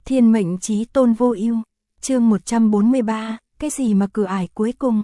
Thiên mệnh chí tôn vô ưu, chương 143, cái gì mà cửa ải cuối cùng.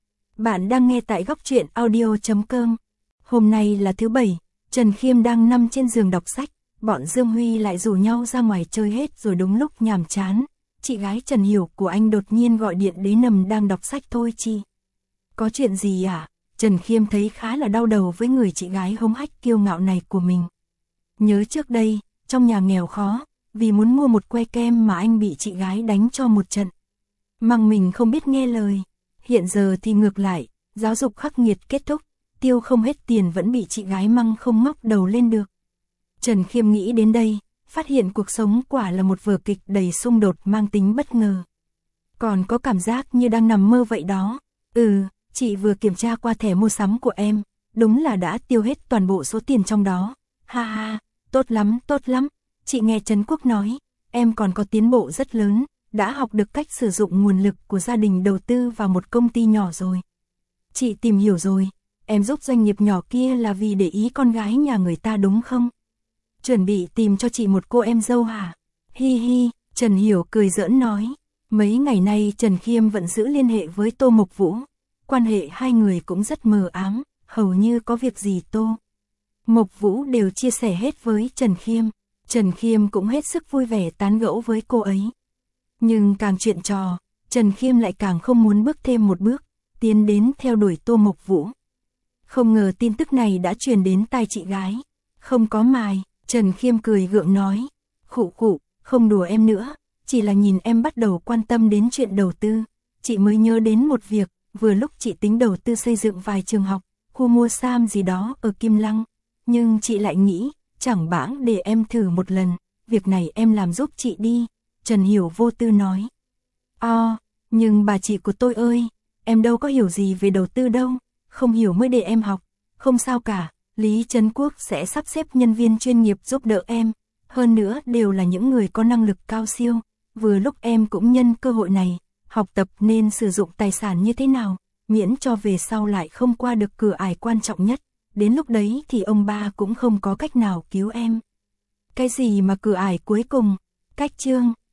Bạn đang nghe tại góc truyện audio.com. Hôm nay là thứ Bảy, Trần Khiêm đang nằm trên giường đọc sách, bọn Dương Huy lại rủ nhau ra ngoài chơi hết rồi đúng lúc nhàm chán. Chị gái Trần Hiểu của anh đột nhiên gọi điện đến nằm đang đọc sách thôi chi. Có chuyện gì à? Trần Khiêm thấy khá là đau đầu với người chị gái hống hách kiêu ngạo này của mình. Nhớ trước đây, trong nhà nghèo khó, vì muốn mua một que kem mà anh bị chị gái đánh cho một trận. Măng mình không biết nghe lời. Hiện giờ thì ngược lại, giáo dục khắc nghiệt kết thúc, tiêu không hết tiền vẫn bị chị gái măng không ngóc đầu lên được. Trần Khiêm nghĩ đến đây, phát hiện cuộc sống quả là một vở kịch đầy xung đột mang tính bất ngờ. Còn có cảm giác như đang nằm mơ vậy đó. Chị vừa kiểm tra qua thẻ mua sắm của em, đúng là đã tiêu hết toàn bộ số tiền trong đó. Ha ha, tốt lắm. Chị nghe Trấn Quốc nói, em còn có tiến bộ rất lớn, đã học được cách sử dụng nguồn lực của gia đình đầu tư vào một công ty nhỏ rồi. Chị tìm hiểu rồi, em giúp doanh nghiệp nhỏ kia là vì để ý con gái nhà người ta đúng không? Chuẩn bị tìm cho chị một cô em dâu hả? Hi hi, Trần Hiểu cười giỡn nói. Mấy ngày nay Trần Khiêm vẫn giữ liên hệ với Tô Mộc Vũ. Quan hệ hai người cũng rất mờ ám, hầu như có việc gì Tô Mộc Vũ đều chia sẻ hết với Trần Khiêm. Trần Khiêm cũng hết sức vui vẻ tán gẫu với cô ấy. Nhưng càng chuyện trò, Trần Khiêm lại càng không muốn bước thêm một bước, tiến đến theo đuổi Tô Mộc Vũ. Không ngờ tin tức này đã truyền đến tai chị gái. Không có mài, Trần Khiêm cười gượng nói. Khụ, không đùa em nữa, chỉ là nhìn em bắt đầu quan tâm đến chuyện đầu tư. Chị mới nhớ đến một việc, vừa lúc chị tính đầu tư xây dựng vài trường học, khu mua sam gì đó ở Kim Lăng. Nhưng chị lại nghĩ, chẳng bẵng để em thử một lần, việc này em làm giúp chị đi, Trần Hiểu vô tư nói. Nhưng bà chị của tôi ơi, em đâu có hiểu gì về đầu tư đâu, không hiểu mới để em học, không sao cả, Lý Trấn Quốc sẽ sắp xếp nhân viên chuyên nghiệp giúp đỡ em, hơn nữa đều là những người có năng lực cao siêu, vừa lúc em cũng nhân cơ hội này, học tập nên sử dụng tài sản như thế nào, miễn cho về sau lại không qua được cửa ải quan trọng nhất. Đến lúc đấy thì ông ba cũng không có cách nào cứu em. Cái gì mà cửa ải cuối cùng? Cách chương